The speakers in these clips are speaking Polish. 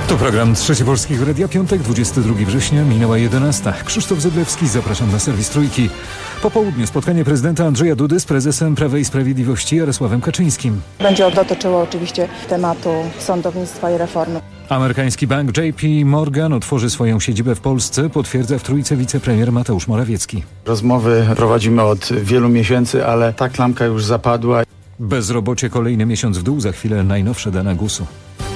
To program Trzeci Polskiego Radia, piątek, 22 września, minęła 11. Krzysztof Zyblewski, zapraszam na serwis Trójki. Po południu spotkanie prezydenta Andrzeja Dudy z prezesem Prawa i Sprawiedliwości Jarosławem Kaczyńskim. Będzie dotyczyło oczywiście tematu sądownictwa i reformy. Amerykański bank JP Morgan otworzy swoją siedzibę w Polsce, potwierdza w Trójce wicepremier Mateusz Morawiecki. Rozmowy prowadzimy od wielu miesięcy, ale ta klamka już zapadła. Bezrobocie kolejny miesiąc w dół, za chwilę najnowsze dane GUS-u.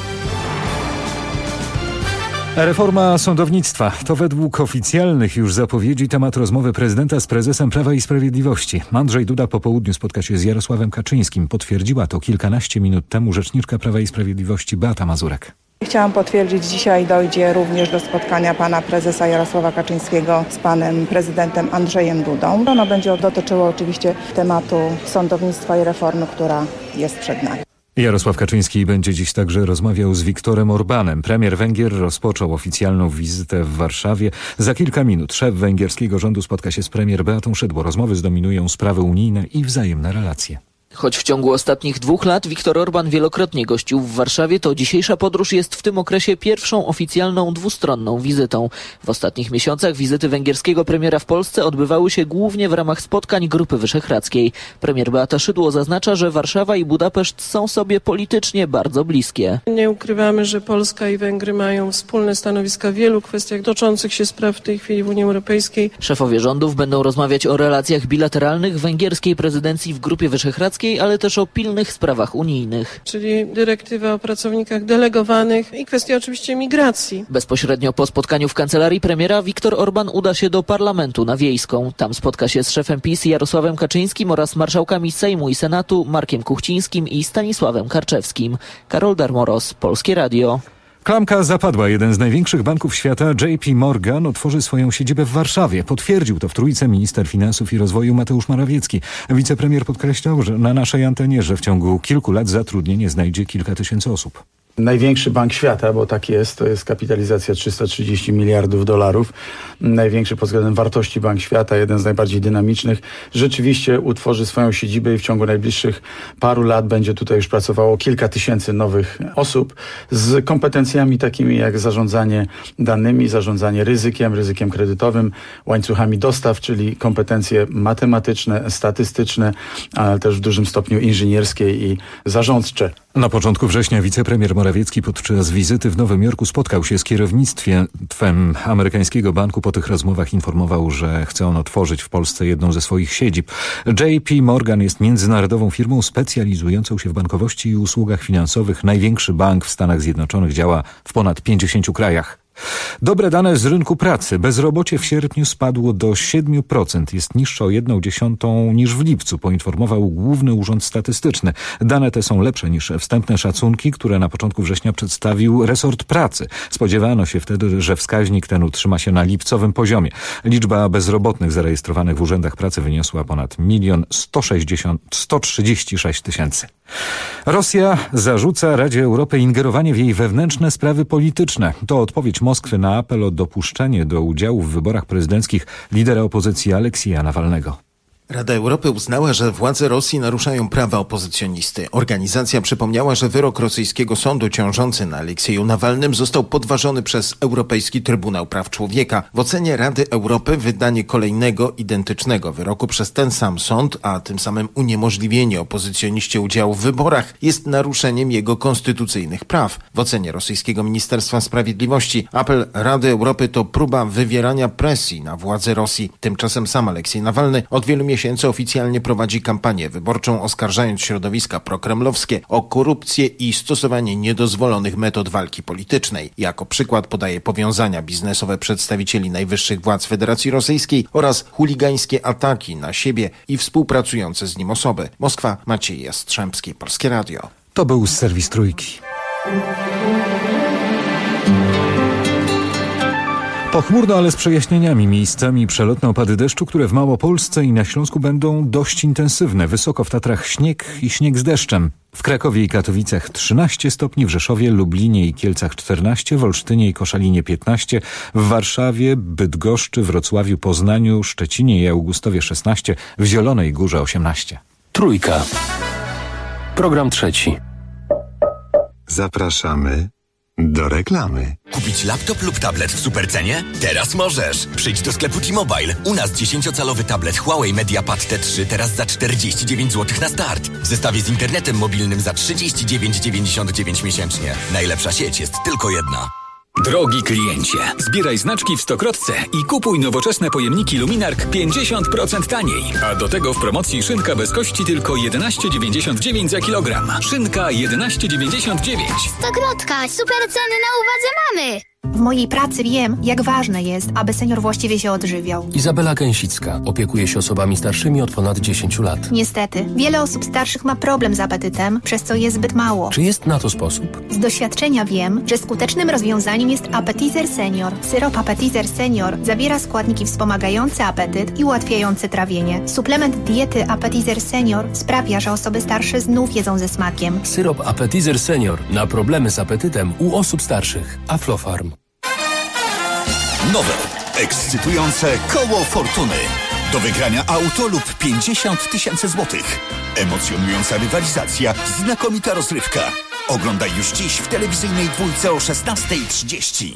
Reforma sądownictwa to według oficjalnych już zapowiedzi temat rozmowy prezydenta z prezesem Prawa i Sprawiedliwości. Andrzej Duda po południu spotka się z Jarosławem Kaczyńskim. Potwierdziła to kilkanaście minut temu rzeczniczka Prawa i Sprawiedliwości Beata Mazurek. Chciałam potwierdzić, dzisiaj dojdzie również do spotkania pana prezesa Jarosława Kaczyńskiego z panem prezydentem Andrzejem Dudą. Ono będzie dotyczyło oczywiście tematu sądownictwa i reformy, która jest przed nami. Jarosław Kaczyński będzie dziś także rozmawiał z Viktorem Orbánem. Premier Węgier rozpoczął oficjalną wizytę w Warszawie. Za kilka minut szef węgierskiego rządu spotka się z premier Beatą Szydło. Rozmowy zdominują sprawy unijne i wzajemne relacje. Choć w ciągu ostatnich 2 lat Viktor Orbán wielokrotnie gościł w Warszawie, to dzisiejsza podróż jest w tym okresie pierwszą oficjalną dwustronną wizytą. W ostatnich miesiącach wizyty węgierskiego premiera w Polsce odbywały się głównie w ramach spotkań Grupy Wyszehradzkiej. Premier Beata Szydło zaznacza, że Warszawa i Budapeszt są sobie politycznie bardzo bliskie. Nie ukrywamy, że Polska i Węgry mają wspólne stanowiska w wielu kwestiach toczących się spraw w tej chwili w Unii Europejskiej. Szefowie rządów będą rozmawiać o relacjach bilateralnych węgierskiej prezydencji w Grupie Wyszehradzkiej, ale też o pilnych sprawach unijnych. Czyli dyrektywa o pracownikach delegowanych i kwestia oczywiście migracji. Bezpośrednio po spotkaniu w kancelarii premiera Viktor Orbán uda się do parlamentu na Wiejską. Tam spotka się z szefem PiS Jarosławem Kaczyńskim oraz marszałkami Sejmu i Senatu Markiem Kuchcińskim i Stanisławem Karczewskim. Karol Darmoros, Polskie Radio. Klamka zapadła. Jeden z największych banków świata, JP Morgan, otworzy swoją siedzibę w Warszawie. Potwierdził to w Trójce minister finansów i rozwoju Mateusz Morawiecki. Wicepremier podkreślał, że na naszej antenie, że w ciągu kilku lat zatrudnienie znajdzie kilka tysięcy osób. Największy bank świata, bo tak jest, to jest kapitalizacja 330 miliardów dolarów. Największy pod względem wartości bank świata, jeden z najbardziej dynamicznych. Rzeczywiście utworzy swoją siedzibę i w ciągu najbliższych paru lat będzie tutaj już pracowało kilka tysięcy nowych osób z kompetencjami takimi jak zarządzanie danymi, zarządzanie ryzykiem kredytowym, łańcuchami dostaw, czyli kompetencje matematyczne, statystyczne, ale też w dużym stopniu inżynierskie i zarządcze. Na początku września wicepremier Morawiecki podczas wizyty w Nowym Jorku spotkał się z kierownictwem amerykańskiego banku. Po tych rozmowach informował, że chce on otworzyć w Polsce jedną ze swoich siedzib. JP Morgan jest międzynarodową firmą specjalizującą się w bankowości i usługach finansowych. Największy bank w Stanach Zjednoczonych, działa w ponad 50 krajach. Dobre dane z rynku pracy. Bezrobocie w sierpniu spadło do 7%. Jest niższe o 1/10 niż w lipcu, poinformował Główny Urząd Statystyczny. Dane te są lepsze niż wstępne szacunki, które na początku września przedstawił resort pracy. Spodziewano się wtedy, że wskaźnik ten utrzyma się na lipcowym poziomie. Liczba bezrobotnych zarejestrowanych w urzędach pracy wyniosła ponad 1 136 tysięcy. Rosja zarzuca Radzie Europy ingerowanie w jej wewnętrzne sprawy polityczne. To odpowiedź Moskwy na apel o dopuszczenie do udziału w wyborach prezydenckich lidera opozycji Aleksieja Nawalnego. Rada Europy uznała, że władze Rosji naruszają prawa opozycjonisty. Organizacja przypomniała, że wyrok rosyjskiego sądu ciążący na Aleksieju Nawalnym został podważony przez Europejski Trybunał Praw Człowieka. W ocenie Rady Europy wydanie kolejnego, identycznego wyroku przez ten sam sąd, a tym samym uniemożliwienie opozycjoniście udziału w wyborach, jest naruszeniem jego konstytucyjnych praw. W ocenie rosyjskiego Ministerstwa Sprawiedliwości apel Rady Europy to próba wywierania presji na władze Rosji. Tymczasem sam Aleksiej Nawalny od wielu miesięcy oficjalnie prowadzi kampanię wyborczą, oskarżając środowiska prokremlowskie o korupcję i stosowanie niedozwolonych metod walki politycznej. Jako przykład podaje powiązania biznesowe przedstawicieli najwyższych władz Federacji Rosyjskiej oraz chuligańskie ataki na siebie i współpracujące z nim osoby. Moskwa, Maciej Jastrzębski, Polskie Radio. To był serwis Trójki. Pochmurno, ale z przejaśnieniami. Miejscami przelotne opady deszczu, które w Małopolsce i na Śląsku będą dość intensywne. Wysoko w Tatrach śnieg i śnieg z deszczem. W Krakowie i Katowicach 13 stopni, w Rzeszowie, Lublinie i Kielcach 14, w Olsztynie i Koszalinie 15, w Warszawie, Bydgoszczy, Wrocławiu, Poznaniu, Szczecinie i Augustowie 16, w Zielonej Górze 18. Trójka. Program trzeci. Zapraszamy Do reklamy. Kupić laptop lub tablet w supercenie? Teraz możesz! Przyjdź do sklepu T-Mobile. U nas 10-calowy tablet Huawei MediaPad T3 teraz za 49 zł na start. W zestawie z internetem mobilnym za 39,99 miesięcznie. Najlepsza sieć jest tylko jedna. Drogi kliencie, zbieraj znaczki w Stokrotce i kupuj nowoczesne pojemniki Luminark 50% taniej. A do tego w promocji szynka bez kości tylko 11,99 za kilogram. Szynka 11,99. Stokrotka, super ceny na uwadze mamy! W mojej pracy wiem, jak ważne jest, aby senior właściwie się odżywiał. Izabela Gęsicka opiekuje się osobami starszymi od ponad 10 lat. Niestety, wiele osób starszych ma problem z apetytem, przez co je zbyt mało. Czy jest na to sposób? Z doświadczenia wiem, że skutecznym rozwiązaniem jest Appetizer Senior. Syrop Appetizer Senior zawiera składniki wspomagające apetyt i ułatwiające trawienie. Suplement diety Appetizer Senior sprawia, że osoby starsze znów jedzą ze smakiem. Syrop Appetizer Senior na problemy z apetytem u osób starszych. Aflofarm. Nowe, ekscytujące koło fortuny. Do wygrania auto lub 50 000 złotych. Emocjonująca rywalizacja, znakomita rozrywka. Oglądaj już dziś w telewizyjnej dwójce o 16:30.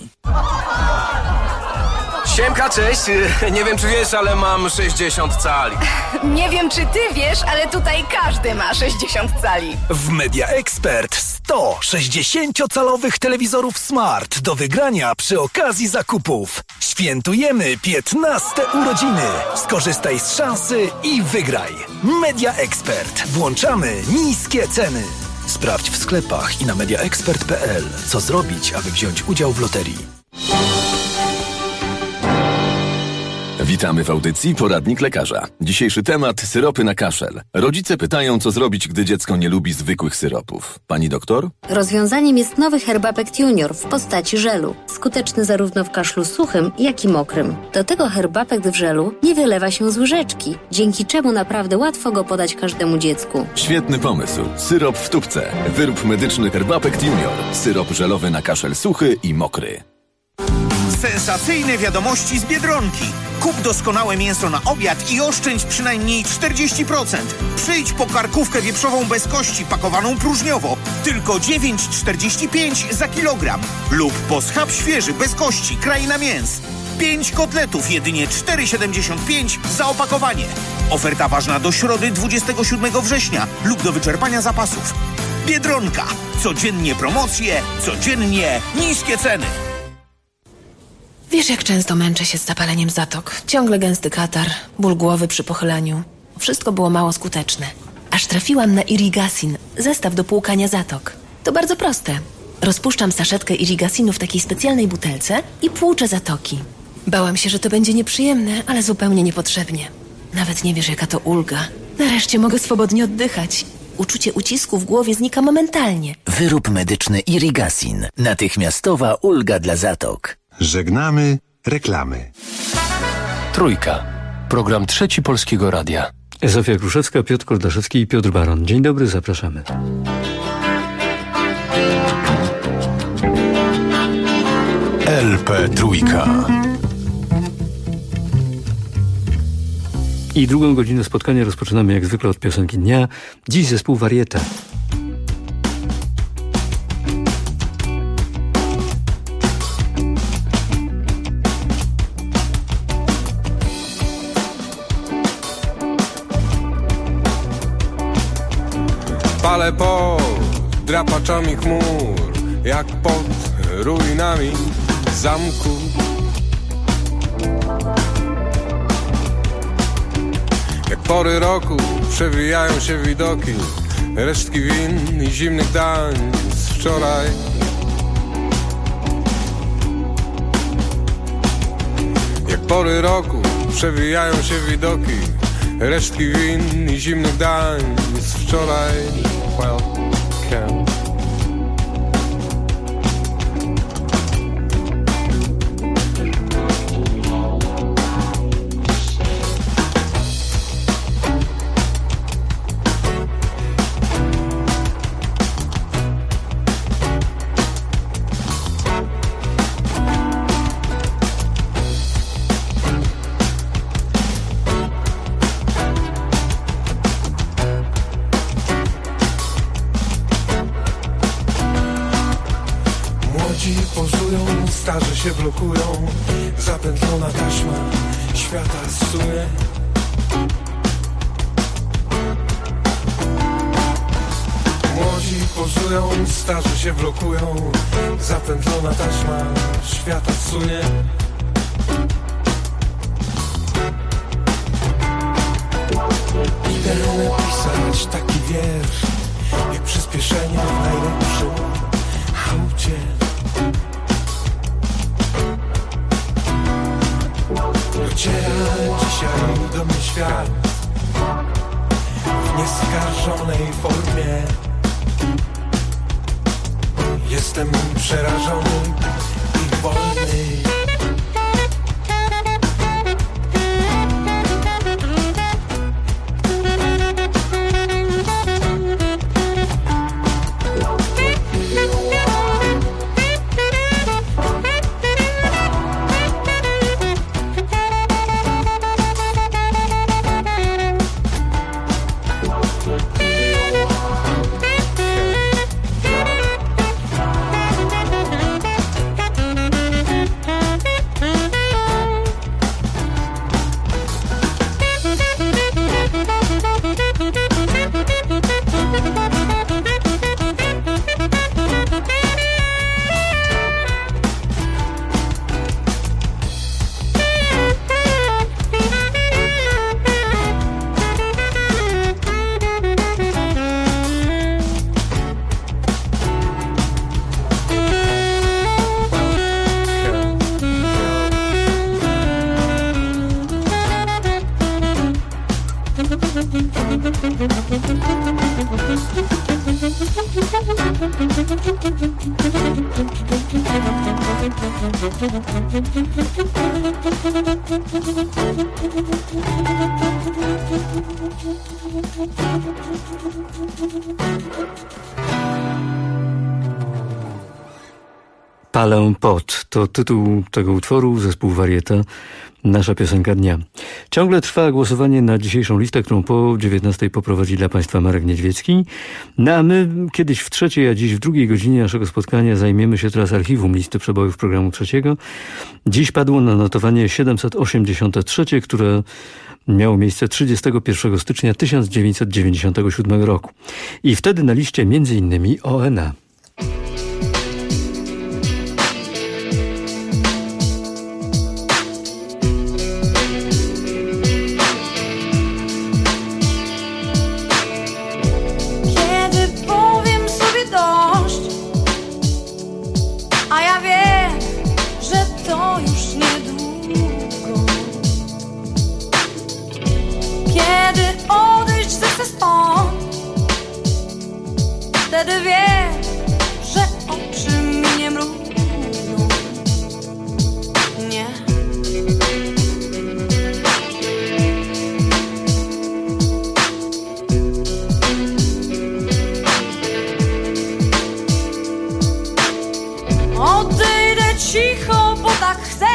Siemka, cześć. Nie wiem, czy wiesz, ale mam 60 cali. Nie wiem, czy ty wiesz, ale tutaj każdy ma 60 cali. W Media Expert 100 60-calowych telewizorów Smart do wygrania przy okazji zakupów. Świętujemy 15 urodziny. Skorzystaj z szansy i wygraj. Media Expert. Włączamy niskie ceny. Sprawdź w sklepach i na mediaexpert.pl, co zrobić, aby wziąć udział w loterii. Witamy w audycji Poradnik Lekarza. Dzisiejszy temat: syropy na kaszel. Rodzice pytają, co zrobić, gdy dziecko nie lubi zwykłych syropów. Pani doktor? Rozwiązaniem jest nowy Herbapekt Junior w postaci żelu. Skuteczny zarówno w kaszlu suchym, jak i mokrym. Do tego Herbapekt w żelu nie wylewa się z łyżeczki, dzięki czemu naprawdę łatwo go podać każdemu dziecku. Świetny pomysł. Syrop w tubce. Wyrób medyczny Herbapekt Junior. Syrop żelowy na kaszel suchy i mokry. Sensacyjne wiadomości z Biedronki. Kup doskonałe mięso na obiad i oszczędź przynajmniej 40%. Przyjdź po karkówkę wieprzową bez kości pakowaną próżniowo. Tylko 9,45 za kilogram. Lub po schab świeży bez kości Kraina Mięs. 5 kotletów jedynie 4,75 za opakowanie. Oferta ważna do środy 27 września lub do wyczerpania zapasów. Biedronka. Codziennie promocje, codziennie niskie ceny. Wiesz, jak często męczę się z zapaleniem zatok. Ciągle gęsty katar, ból głowy przy pochyleniu. Wszystko było mało skuteczne. Aż trafiłam na Irigasin, zestaw do płukania zatok. To bardzo proste. Rozpuszczam saszetkę Irigasinu w takiej specjalnej butelce i płuczę zatoki. Bałam się, że to będzie nieprzyjemne, ale zupełnie niepotrzebnie. Nawet nie wiesz, jaka to ulga. Nareszcie mogę swobodnie oddychać. Uczucie ucisku w głowie znika momentalnie. Wyrób medyczny Irigasin. Natychmiastowa ulga dla zatok. Żegnamy reklamy. Trójka. Program Trzeci Polskiego Radia. Zofia Kruszewska, Piotr Koldaszewski i Piotr Baron. Dzień dobry, zapraszamy. LP Trójka. I drugą godzinę spotkania rozpoczynamy jak zwykle od piosenki dnia. Dziś zespół Warietę. Palę pod drapaczami chmur, jak pod ruinami zamku. Jak pory roku przewijają się widoki, resztki win i zimnych dań z wczoraj. Jak pory roku przewijają się widoki, resztki win i zimnych dań z wczoraj. Welcome. Młodzi pozują, starzy się blokują. Zapętlona taśma świata zsuje. Młodzi pozują, starzy się blokują. Zapętlona taśma świata zsuje. Idę napisać taki wiersz, jak przyspieszenie w najlepszym aucie. Dociera dzisiaj do mnie świat w nieskarżonej formie. Jestem przerażony i wolny. Palę pot to tytuł tego utworu, zespół Warieta, nasza piosenka dnia. Ciągle trwa głosowanie na dzisiejszą listę, którą po 19 poprowadzi dla Państwa Marek Niedźwiecki. No a my kiedyś w trzeciej, a dziś w drugiej godzinie naszego spotkania zajmiemy się teraz archiwum listy przebojów programu trzeciego. Dziś padło na notowanie 783, które miało miejsce 31 stycznia 1997 roku. I wtedy na liście między innymi ONA. Wtedy wiem, że oczy mi nie mrugną. Nie. Odejdę cicho, bo tak chcę.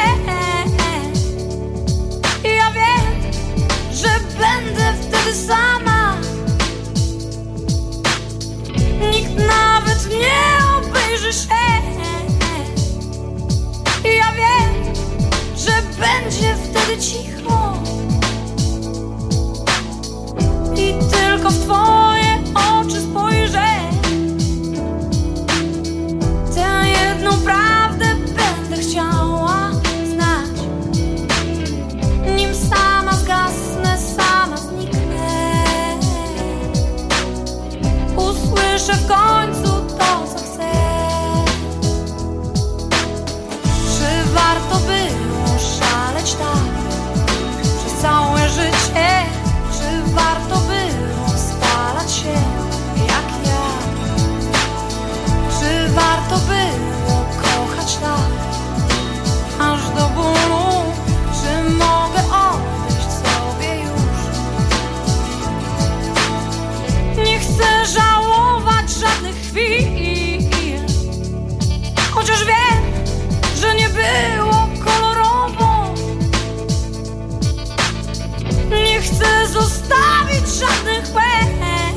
I ja wiem, że będę wtedy sama. Nikt nawet nie obejrzy się. I ja wiem, że będzie wtedy cicho. I tylko w twoje oczy spojrzę. Tę jedną prawdę będę chciała znać. Nim sama zgasnę, sama zniknę. Usłyszę w końcu to, co chcę. Czy warto było szaleć tak przez całe życie? Czy warto było spalać się jak ja? Czy warto było kochać tak aż do bólu? Czy mogę odejść sobie już? Nie chcę żałować żadnych chwil, chociaż wiem, że nie było kolorowo. Nie chcę zostawić żadnych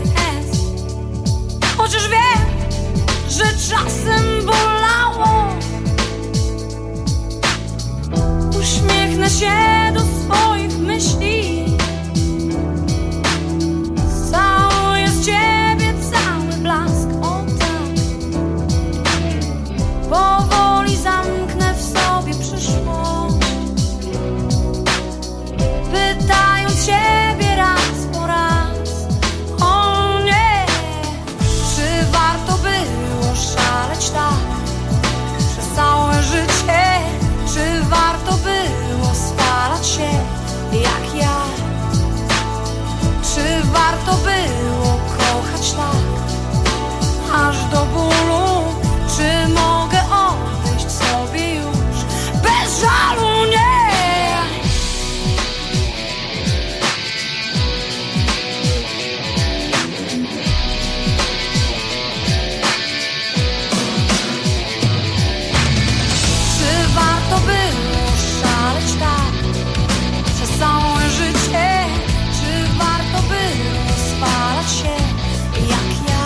łez, chociaż wiem, że czasem bolało. się do swoich myśli. Całuję z ciebie cały blask, o tak. Powoli zamknę w sobie przyszłość, pytając ciebie raz po raz, o nie, czy warto było szaleć tak przez całe życie? Czy warto było spalać się jak ja? Czy warto było kochać tak aż do bólu? Czy mogę odejść sobie już bez żalu? Nie! Czy warto było szaleć tak przez całe życie? Czy warto było spalać się jak ja?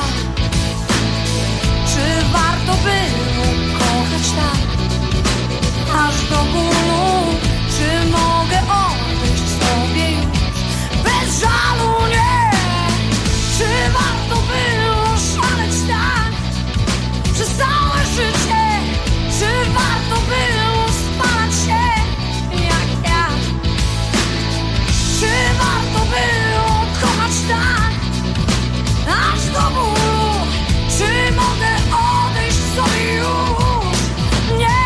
Czy warto było kochać tak aż do bólu? Czy mogę odejść sobie już bez żalu? Nie! Czy warto było szaleć tak przez całe życie? Czy warto było spalać się jak ja? Czy warto było kochać tak aż do bólu? Czy mogę odejść sobie już? Nie!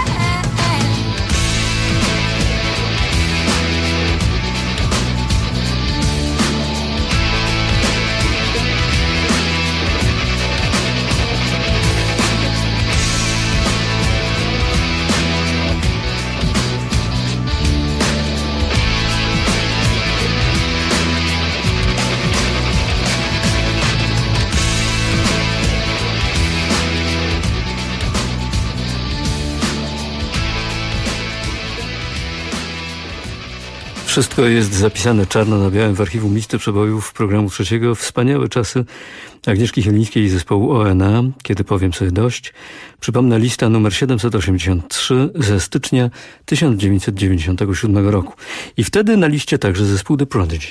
Wszystko jest zapisane czarno na białym w archiwum listy przebojów programu trzeciego. Wspaniałe czasy Agnieszki Chylińskiej i zespołu ONA, kiedy powiem sobie dość. Przypomnę, lista numer 783 ze stycznia 1997 roku. I wtedy na liście także zespół The Prodigy.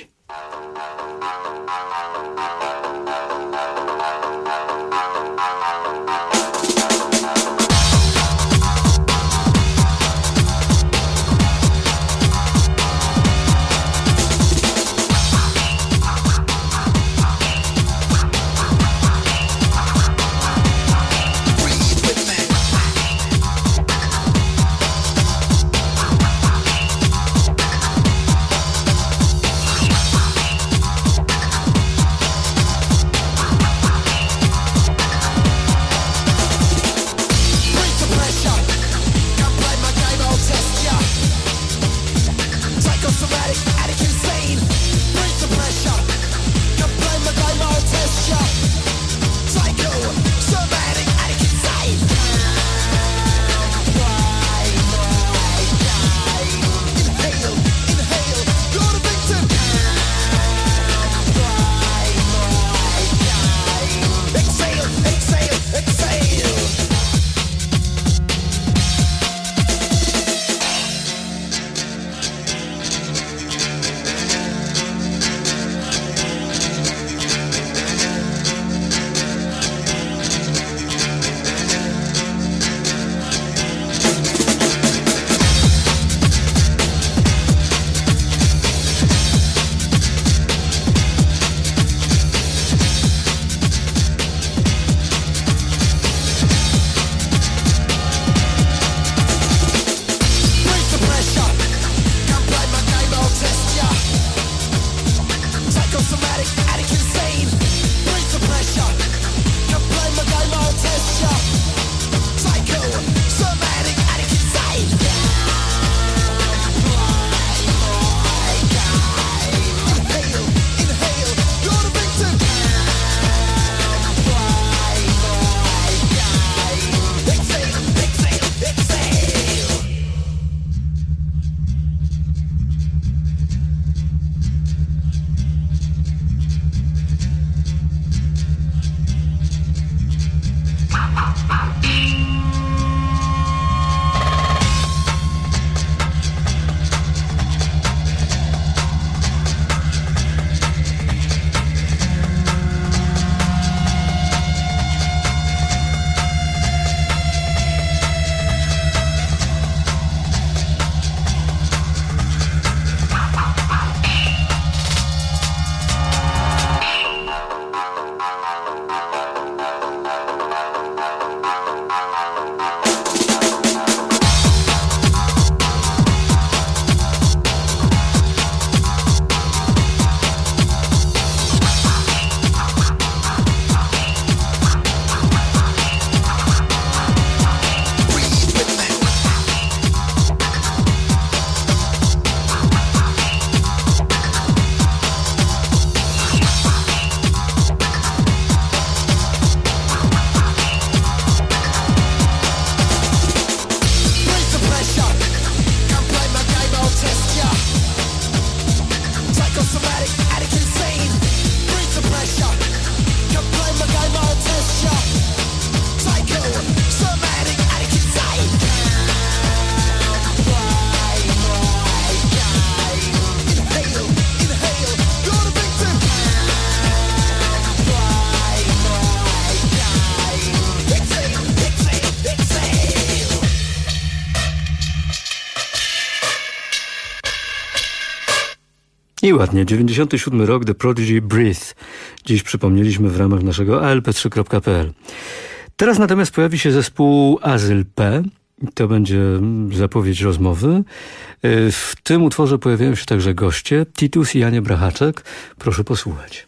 I ładnie, 97 rok, The Prodigy, Breathe. Dziś przypomnieliśmy w ramach naszego alp3.pl. Teraz natomiast pojawi się zespół Azyl P. To będzie zapowiedź rozmowy. W tym utworze pojawiają się także goście, Titus i Ania Brachaczek. Proszę posłuchać.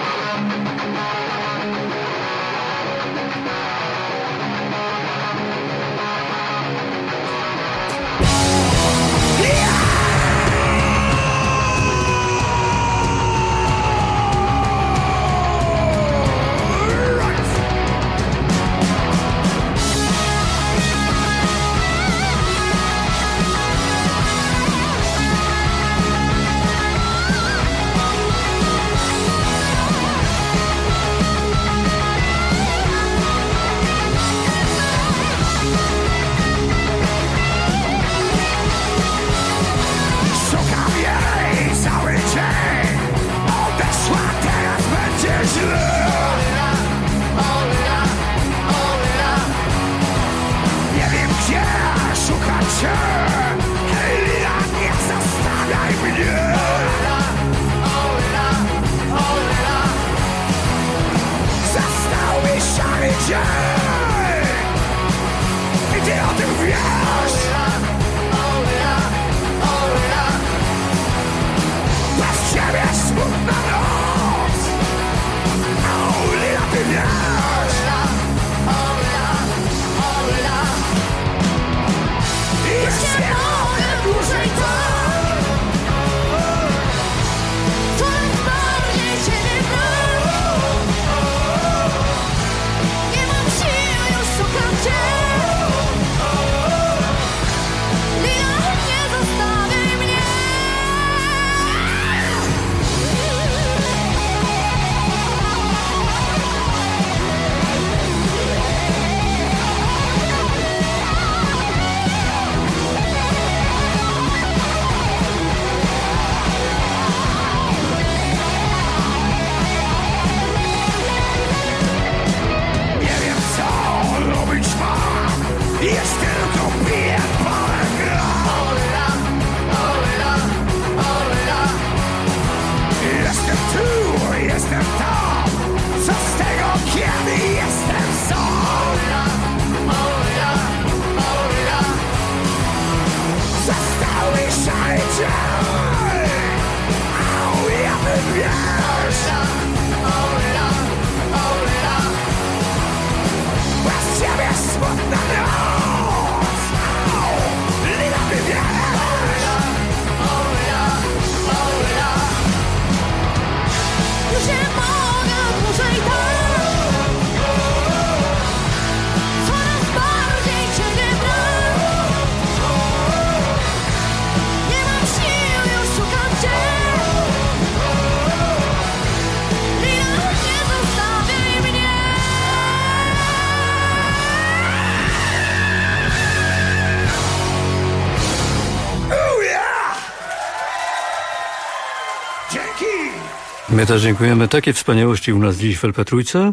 My też dziękujemy. Takie wspaniałości u nas dziś w LP3.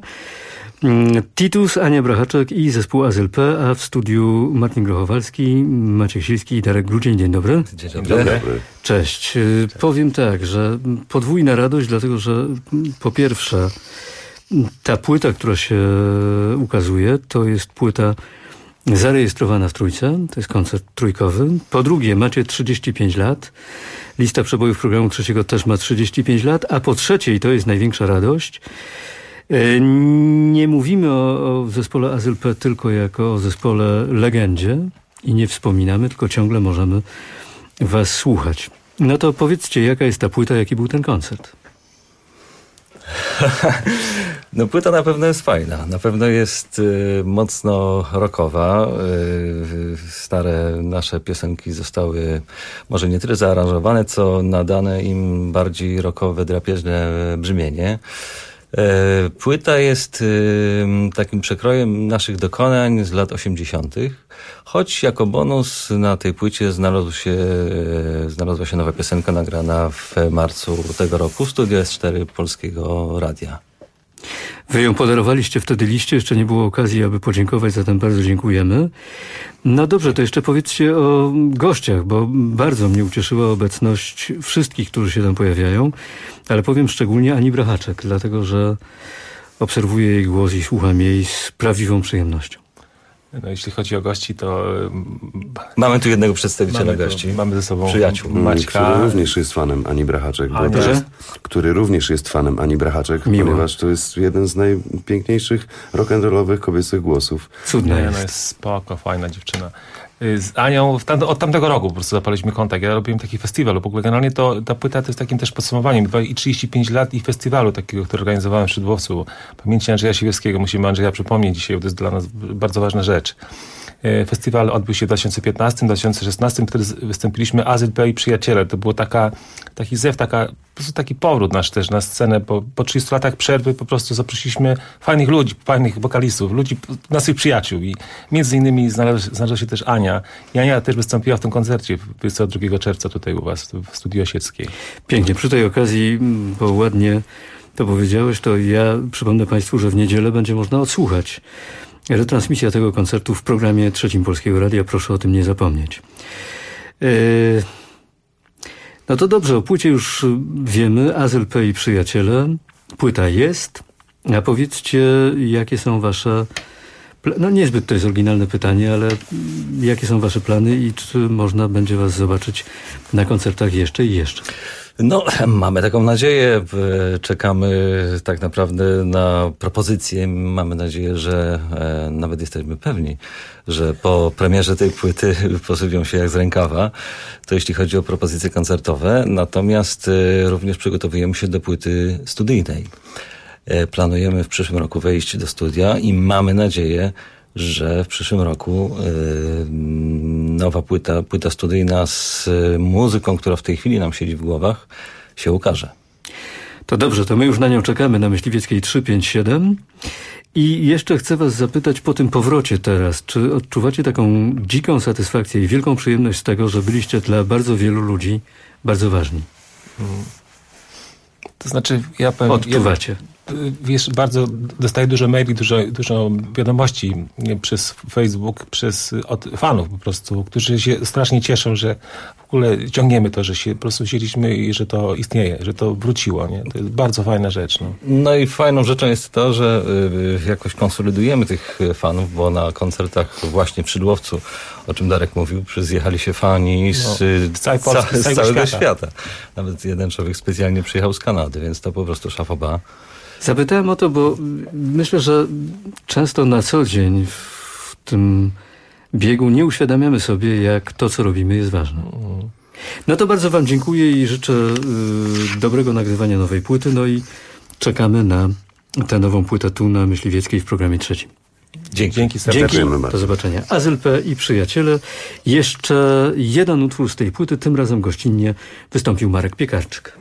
Titus, Ania Brachaczek i zespół Azyl P, a w studiu Martin Grochowalski, Maciek Silski i Darek Grudzień. Dzień dobry. Dzień dobry. Cześć. Powiem tak, że podwójna radość, dlatego że po pierwsze ta płyta, która się ukazuje, to jest płyta zarejestrowana w Trójce, to jest koncert trójkowy. Po drugie, macie 35 lat. Lista przebojów programu trzeciego też ma 35 lat. A po trzecie, i to jest największa radość, nie mówimy o zespole Azyl P tylko jako o zespole legendzie i nie wspominamy, tylko ciągle możemy was słuchać. No to powiedzcie, jaka jest ta płyta, jaki był ten koncert? No płyta na pewno jest fajna. Na pewno jest mocno rockowa. Stare nasze piosenki zostały może nie tyle zaaranżowane, co nadane im bardziej rockowe, drapieżne brzmienie. Płyta jest takim przekrojem naszych dokonań z lat 80., choć jako bonus na tej płycie znalazła się nowa piosenka nagrana w marcu tego roku w studiu S4 Polskiego Radia. Wy ją podarowaliście wtedy liście, jeszcze nie było okazji, aby podziękować, zatem bardzo dziękujemy. No dobrze, to jeszcze powiedzcie o gościach, bo bardzo mnie ucieszyła obecność wszystkich, którzy się tam pojawiają, ale powiem szczególnie Ani Brachaczek, dlatego że obserwuję jej głos i słucham jej z prawdziwą przyjemnością. No, jeśli chodzi o gości, to... Mamy tu jednego przedstawiciela gości. Mamy ze sobą przyjaciół. Maćka. Który również jest fanem Ani Brachaczek. Który również jest fanem Ani Brachaczek, ponieważ to jest jeden z najpiękniejszych rock'n'rollowych kobiecych głosów. Cudna jest. Jest spoko, fajna dziewczyna. Z Anią od tamtego roku po prostu zapaliśmy kontakt. Ja robiłem taki festiwal. W ogóle generalnie ta płyta to jest takim też podsumowaniem. I 35 lat i festiwalu takiego, który organizowałem w Szydłowcu. Pamięci Andrzeja Siwiewskiego. Musimy Andrzeja przypomnieć dzisiaj, bo to jest dla nas bardzo ważna rzecz. Festiwal odbył się w 2015-2016. Wtedy wystąpiliśmy Azyl P i Przyjaciele. To było taki zew, po prostu taki powrót nasz też na scenę. Po 30 latach przerwy po prostu zaprosiliśmy fajnych ludzi, fajnych wokalistów, ludzi, naszych przyjaciół. I między innymi znalazła się też Ania. I Ania też wystąpiła w tym koncercie 22 czerwca tutaj u was w Studiu Osieckiej. Pięknie. Przy tej okazji, bo ładnie to powiedziałeś, to ja przypomnę Państwu, że w niedzielę będzie można odsłuchać retransmisja tego koncertu w programie Trzecim Polskiego Radia. Proszę o tym nie zapomnieć. No to dobrze, o płycie już wiemy. Azyl P i Przyjaciele. Płyta jest. A powiedzcie, jakie są wasze... No niezbyt to jest oryginalne pytanie, ale jakie są wasze plany i czy można będzie was zobaczyć na koncertach jeszcze i jeszcze? No, mamy taką nadzieję. Czekamy tak naprawdę na propozycje. Mamy nadzieję, że nawet jesteśmy pewni, że po premierze tej płyty posypią się jak z rękawa. To jeśli chodzi o propozycje koncertowe. Natomiast również przygotowujemy się do płyty studyjnej. Planujemy w przyszłym roku wejść do studia i mamy nadzieję, że w przyszłym roku nowa płyta studyjna z muzyką, która w tej chwili nam siedzi w głowach, się ukaże. To dobrze, to my już na nią czekamy na Myśliwieckiej 357. I jeszcze chcę was zapytać po tym powrocie teraz, czy odczuwacie taką dziką satysfakcję i wielką przyjemność z tego, że byliście dla bardzo wielu ludzi bardzo ważni? To znaczy, ja powiem... Odczuwacie. Wiesz, bardzo dostaję dużo maili, dużo wiadomości przez Facebook, od fanów po prostu, którzy się strasznie cieszą, że w ogóle ciągniemy to, że się po prostu siedzieliśmy i że to istnieje, że to wróciło, nie? To jest bardzo fajna rzecz. No i fajną rzeczą jest to, że jakoś konsolidujemy tych fanów, bo na koncertach właśnie w Szydłowcu, o czym Darek mówił, zjechali się fani z całego świata. Nawet jeden człowiek specjalnie przyjechał z Kanady, więc to po prostu szafoba. Zapytałem o to, bo myślę, że często na co dzień w tym biegu nie uświadamiamy sobie, jak to, co robimy, jest ważne. No to bardzo wam dziękuję i życzę dobrego nagrywania nowej płyty, no i czekamy na tę nową płytę tu na Myśliwieckiej w programie Trzecim. Dzięki serdecznie. Dzięki, do zobaczenia. Azyl P i Przyjaciele. Jeszcze jeden utwór z tej płyty, tym razem gościnnie wystąpił Marek Piekarczyk.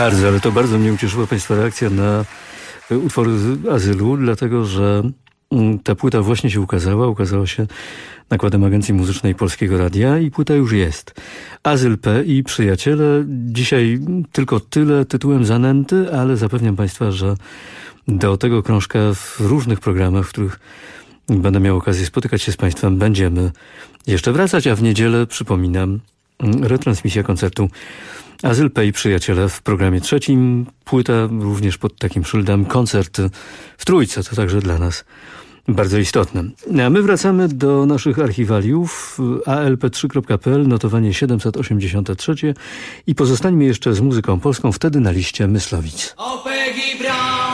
Bardzo, ale to bardzo mnie ucieszyła Państwa reakcja na utwory z Azylu, dlatego że ta płyta właśnie się ukazała się nakładem Agencji Muzycznej Polskiego Radia i płyta już jest. Azyl P i Przyjaciele. Dzisiaj tylko tyle tytułem zanęty, ale zapewniam Państwa, że do tego krążka w różnych programach, w których będę miał okazję spotykać się z Państwem, będziemy jeszcze wracać, a w niedzielę, przypominam, retransmisja koncertu Azyl P i Przyjaciele w programie trzecim. Płyta również pod takim szyldem, koncert w Trójce, to także dla nas bardzo istotne. A my wracamy do naszych archiwaliów, alp3.pl, notowanie 783 i pozostańmy jeszcze z muzyką polską, wtedy na liście Myslowic. O Peggy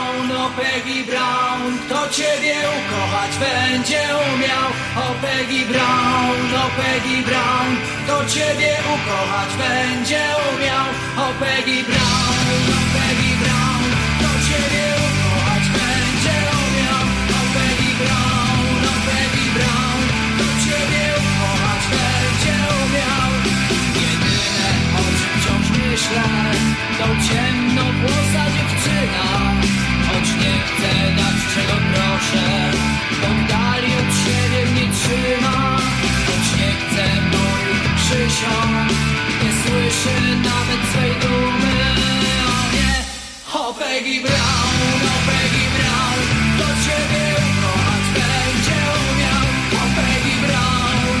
Brown, kto ciebie ukochać będzie umiał? O Peggy Brown, kto ciebie ukochać będzie umiał? O Peggy Brown, kto ciebie ukochać będzie umiał? O Peggy Brown, kto ciebie ukochać będzie umiał? Jedyne, o czym wciąż myślę, to ciemnowłosa dziewczyna. Choć nie chcę dać czego proszę, bo dali od siebie mnie trzyma. Choć nie chcę moich Krzysią, nie słyszy nawet swej dumy. O nie, o Peggy Brown, kto ciebie ukochać będzie umiał? O Peggy Brown,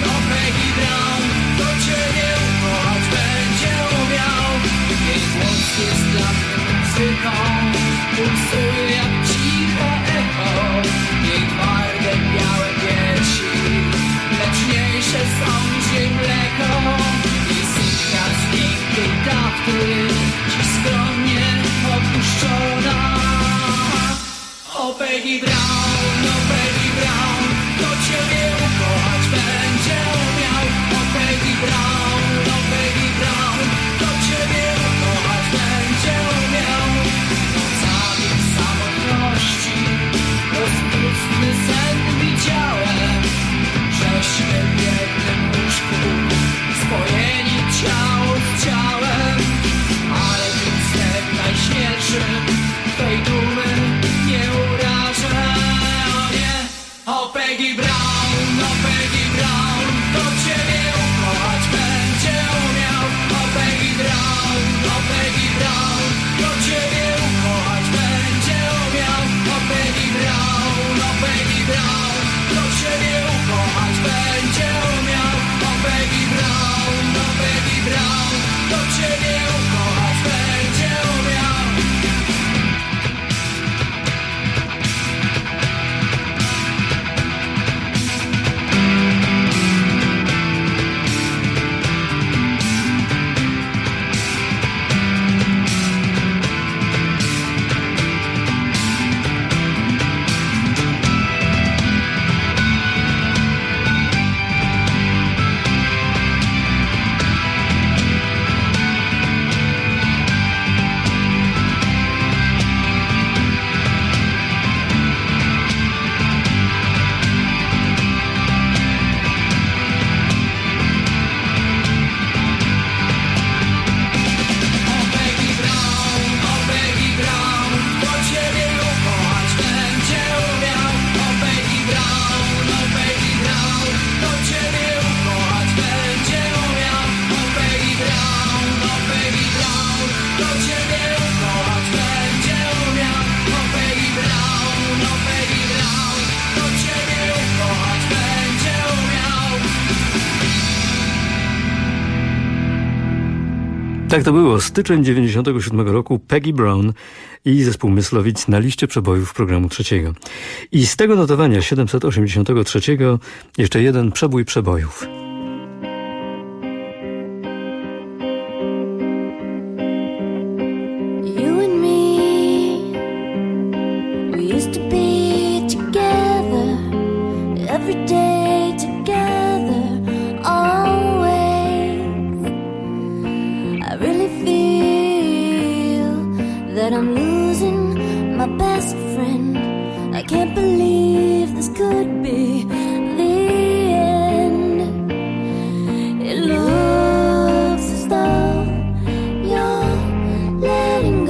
kto ciebie ukochać będzie umiał? Jej głos jest dla mnie muzyką, pulsuje jak ciche echo. Jej twarde białe piersi mleczniejsze są niż jej mleko. Jej suknia z miękkiej tafty dziś skromnie opuszczona. O Peggy Brown, kto ciebie ukochać będzie umiał? O Peggy Brown, kto ciebie ukochać będzie umiał? Nocami w samotności rozpustny sen widziałem, żeśmy w jednym łóżku spojeni ciało z ciałem. Ale tym snem najśmielszym twej dumy nie urażę. O nie, o Peggy Brown, kto ciebie ukochać będzie umiał? O Peggy Brown, kto ciebie ukochać będzie umiał? O Peggy Brown, kto ciebie ukochać będzie umiał? O Peggy Brown, kto ciebie ukochać będzie umiał? Tak to było. Styczeń 97 roku, Peggy Brown i zespół Myslowic na liście przebojów programu trzeciego. I z tego notowania 783 jeszcze jeden przebój przebojów. That I'm losing my best friend. I can't believe this could be the end. It looks as though you're letting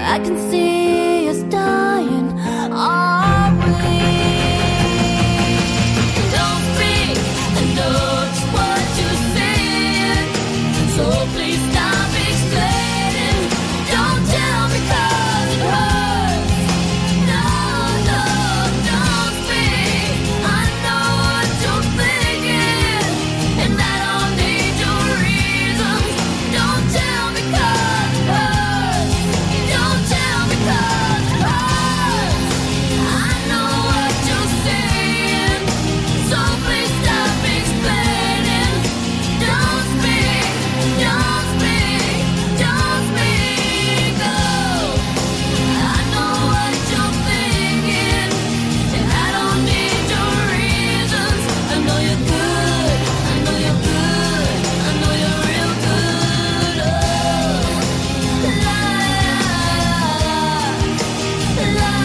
I can see us dying. Are we? Don't speak, I know just what you're saying. So please stop explaining. Don't tell me 'cause it hurts. No, no, don't speak. I know what you're thinking, and I don't need your reasons. Don't tell me 'cause it hurts. Don't tell me 'cause it hurts. I know what you're saying, so please stop explaining. Don't speak, don't speak, don't speak. Oh, I know what you're thinking, and I don't need your reasons. I know you're good, I know you're good, I know you're real good. Oh, la la la.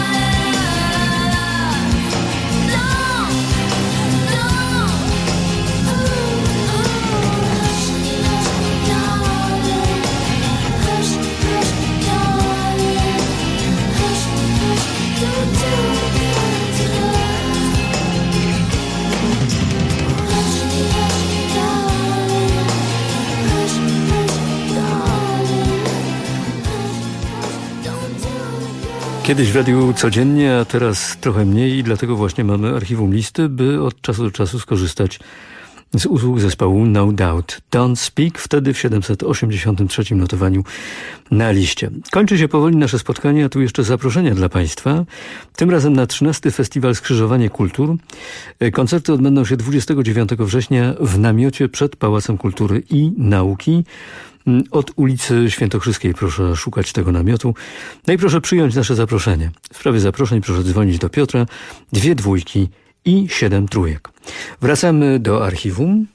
Kiedyś w radiu codziennie, a teraz trochę mniej i dlatego właśnie mamy archiwum listy, by od czasu do czasu skorzystać z usług zespołu No Doubt. Don't Speak, wtedy w 783 notowaniu na liście. Kończy się powoli nasze spotkanie, a tu jeszcze zaproszenia dla Państwa. Tym razem na 13. Festiwal Skrzyżowanie Kultur. Koncerty odbędą się 29 września w namiocie przed Pałacem Kultury i Nauki. Od ulicy Świętokrzyskiej proszę szukać tego namiotu. No i proszę przyjąć nasze zaproszenie. W sprawie zaproszeń proszę dzwonić do Piotra 2 dwójki i 7 trójek. Wracamy do archiwum.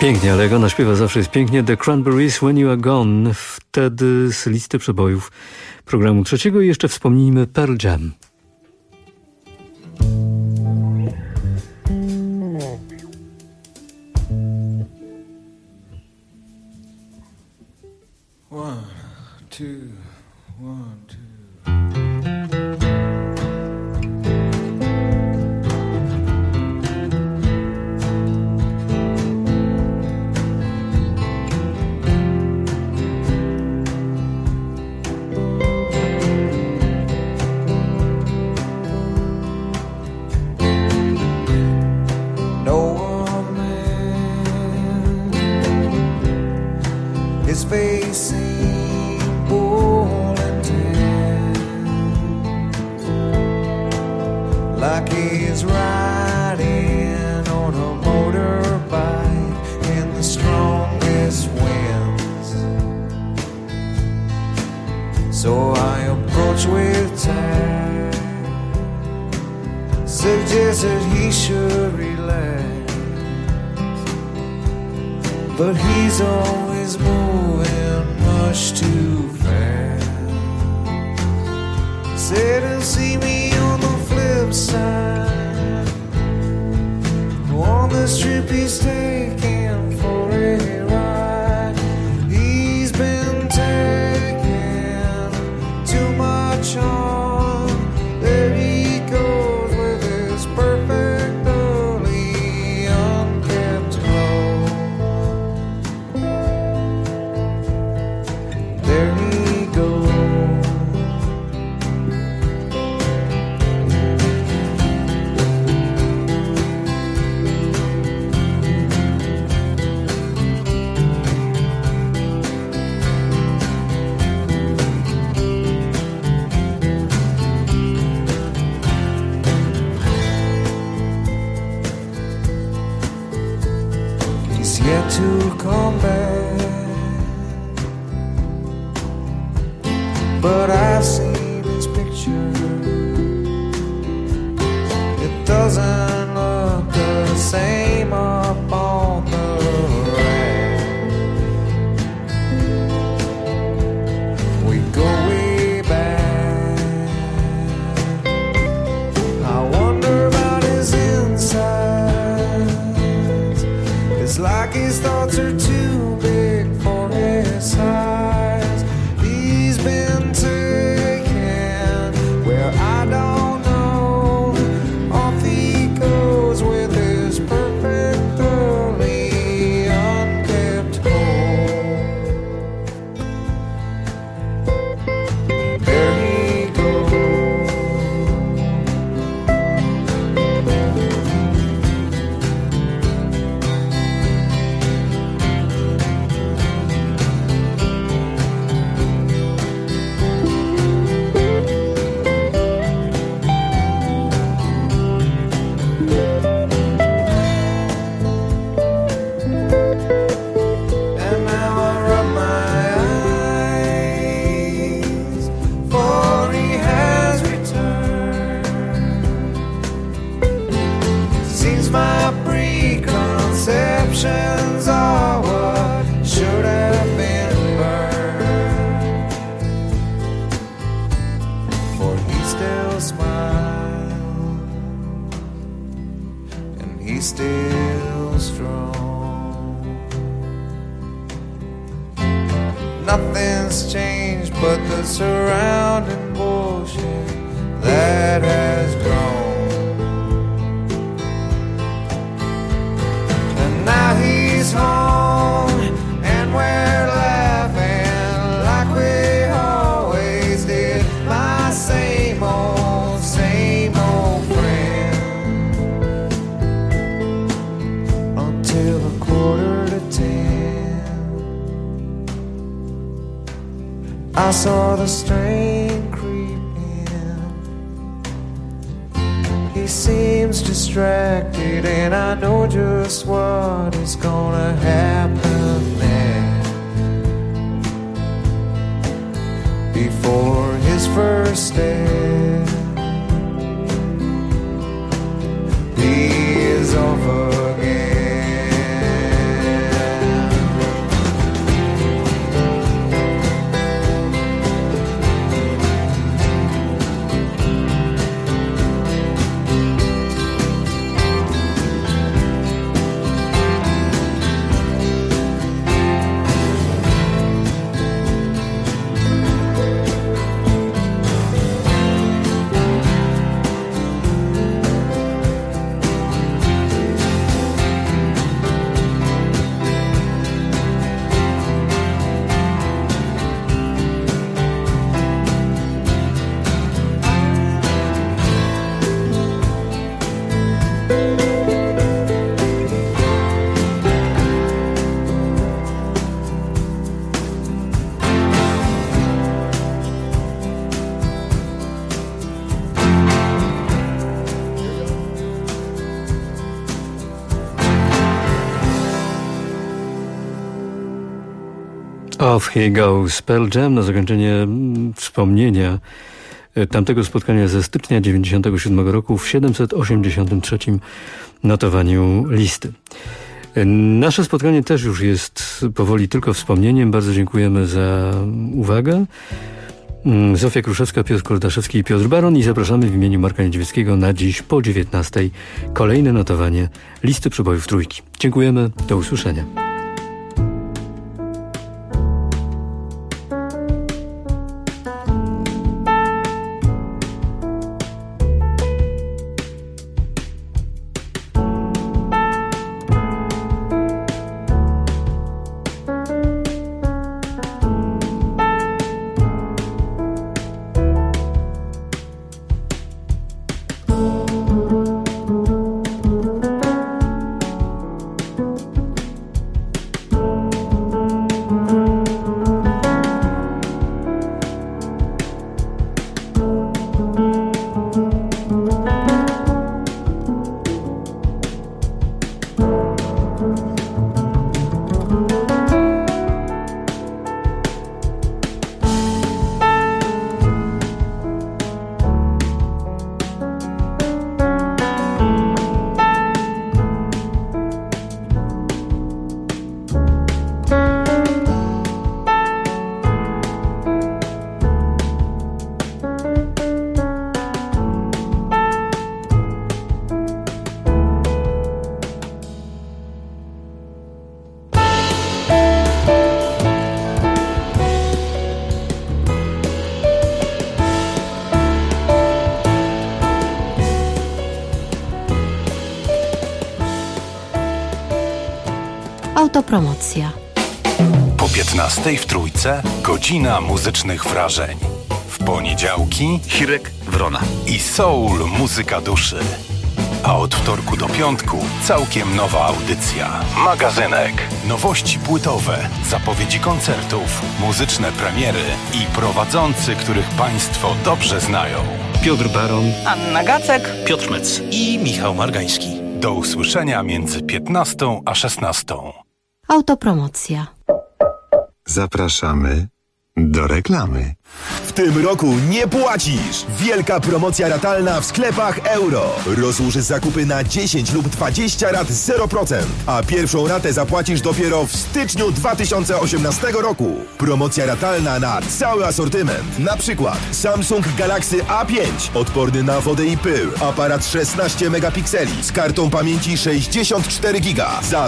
Pięknie, ale jak ona śpiewa, zawsze jest pięknie. The Cranberries, When You Are Gone. Wtedy z listy przebojów programu trzeciego. I jeszcze wspomnijmy Pearl Jam. One, two, one, two. His face seemed bold and tan, like he's riding on a motorbike in the strongest winds. So I approached with tact, suggested he should relax, but he's always moving much too fast. Said he'll see me on the flip side, on this trip he's taking for a ride. He's been taking too much on. There he goes with his perfectly unkept clothes. There he goes. He's yet to come back, but I've seen his picture. It doesn't look the same up on the rack. We go way back. I wonder about his insides. It's like his thoughts are too big for his size. He's been taken where I don't know. Off he goes with his perfectly unkept home. There he goes. And now I rub my eyes, for he has returned. Seems my preconceptions are what should have been burned. For he still smiles, and he's still strong. Nothing's changed but the surrounding bullshit that has grown. And now he's home, and we're laughing like we always did. My same old friend. Until a 9:45. I saw the strain creep in. He seems distracted, and I know just what is gonna happen next. Before his first step, he is off again. Off He Goes, Pearl Jam, na zakończenie wspomnienia tamtego spotkania ze stycznia 1997 roku w 783 notowaniu listy. Nasze spotkanie też już jest powoli tylko wspomnieniem. Bardzo dziękujemy za uwagę. Zofia Kruszewska, Piotr Koldaszewski i Piotr Baron i zapraszamy w imieniu Marka Niedźwieckiego na dziś po 19:00 kolejne notowanie listy przebojów trójki. Dziękujemy, do usłyszenia. Autopromocja. Po 15:00 w Trójce godzina muzycznych wrażeń. W poniedziałki Hirek Wrona i Soul Muzyka Duszy. A od wtorku do piątku całkiem nowa audycja. Magazynek. Nowości płytowe, zapowiedzi koncertów, muzyczne premiery i prowadzący, których Państwo dobrze znają. Piotr Baron, Anna Gacek, Piotr Mec i Michał Margański. Do usłyszenia między 15:00 a 16:00. Autopromocja. Zapraszamy do reklamy. W tym roku nie płacisz! Wielka promocja ratalna w sklepach Euro. Rozłóż zakupy na 10 lub 20 rat 0%, a pierwszą ratę zapłacisz dopiero w styczniu 2018 roku. Promocja ratalna na cały asortyment. Na przykład Samsung Galaxy A5, odporny na wodę i pył, aparat 16 megapikseli z kartą pamięci 64 giga za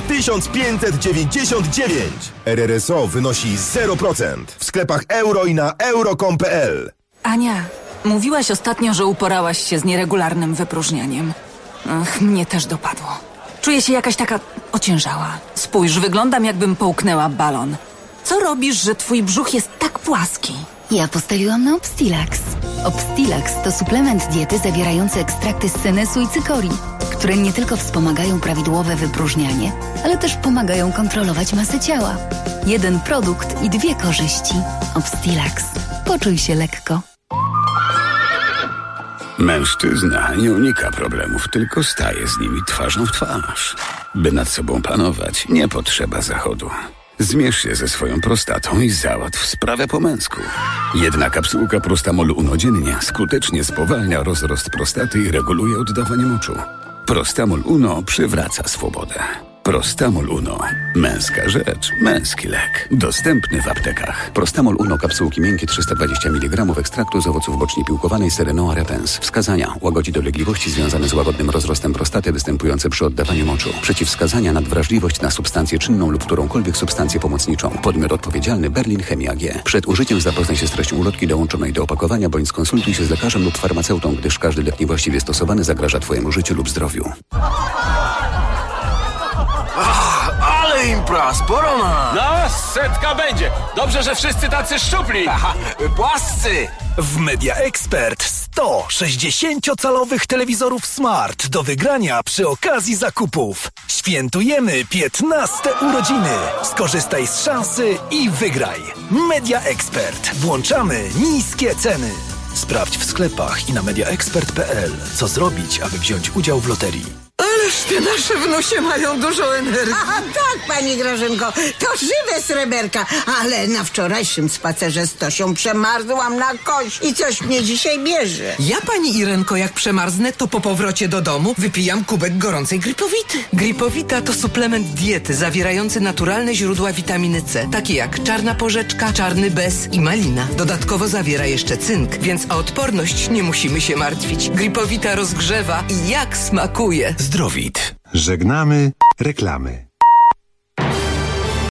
1599. RRSO wynosi 0% w sklepach Euro i na euro.com.pl. Ania, mówiłaś ostatnio, że uporałaś się z nieregularnym wypróżnianiem. Ach, mnie też dopadło. Czuję się jakaś taka ociężała. Spójrz, wyglądam jakbym połknęła balon. Co robisz, że twój brzuch jest tak płaski? Ja postawiłam na Obstilax. Obstilax to suplement diety zawierający ekstrakty z senesu i cykorii, które nie tylko wspomagają prawidłowe wypróżnianie, ale też pomagają kontrolować masę ciała. Jeden produkt i dwie korzyści. Obstilax. Poczuj się lekko. Mężczyzna nie unika problemów, tylko staje z nimi twarzą w twarz. By nad sobą panować, nie potrzeba zachodu. Zmierz się ze swoją prostatą i załatw sprawę po męsku. Jedna kapsułka Prostamolu Uno dziennie skutecznie spowalnia rozrost prostaty i reguluje oddawanie moczu. Prostamol Uno przywraca swobodę. Prostamol Uno. Męska rzecz, męski lek. Dostępny w aptekach. Prostamol Uno, kapsułki miękkie 320 mg ekstraktu z owoców boczni piłkowanej Serenoa repens. Wskazania: łagodzi dolegliwości związane z łagodnym rozrostem prostaty występujące przy oddawaniu moczu. Przeciwwskazania: nadwrażliwość na substancję czynną lub którąkolwiek substancję pomocniczą. Podmiot odpowiedzialny: Berlin Chemia G. Przed użyciem zapoznaj się z treścią ulotki dołączonej do opakowania, bądź skonsultuj się z lekarzem lub farmaceutą, gdyż każdy lek niewłaściwie stosowany zagraża Twojemu życiu lub zdrowiu. Ale impra, sporo ma! No, setka będzie. Dobrze, że wszyscy tacy szczupli. Aha, płascy! W Media Expert 100 60-calowych telewizorów Smart do wygrania przy okazji zakupów. Świętujemy 15 urodziny. Skorzystaj z szansy i wygraj. Media Expert. Włączamy niskie ceny. Sprawdź w sklepach i na mediaexpert.pl, co zrobić, aby wziąć udział w loterii. Ależ te nasze wnusie mają dużo energii. A tak, pani Grażynko, to żywe sreberka, ale na wczorajszym spacerze z Tosią przemarzłam na kość i coś mnie dzisiaj bierze. Ja, pani Irenko, jak przemarznę, to po powrocie do domu wypijam kubek gorącej Gripowity. Gripowita to suplement diety zawierający naturalne źródła witaminy C, takie jak czarna porzeczka, czarny bez i malina. Dodatkowo zawiera jeszcze cynk, więc o odporność nie musimy się martwić. Gripowita rozgrzewa i jak smakuje. Zdrowit. Żegnamy reklamy.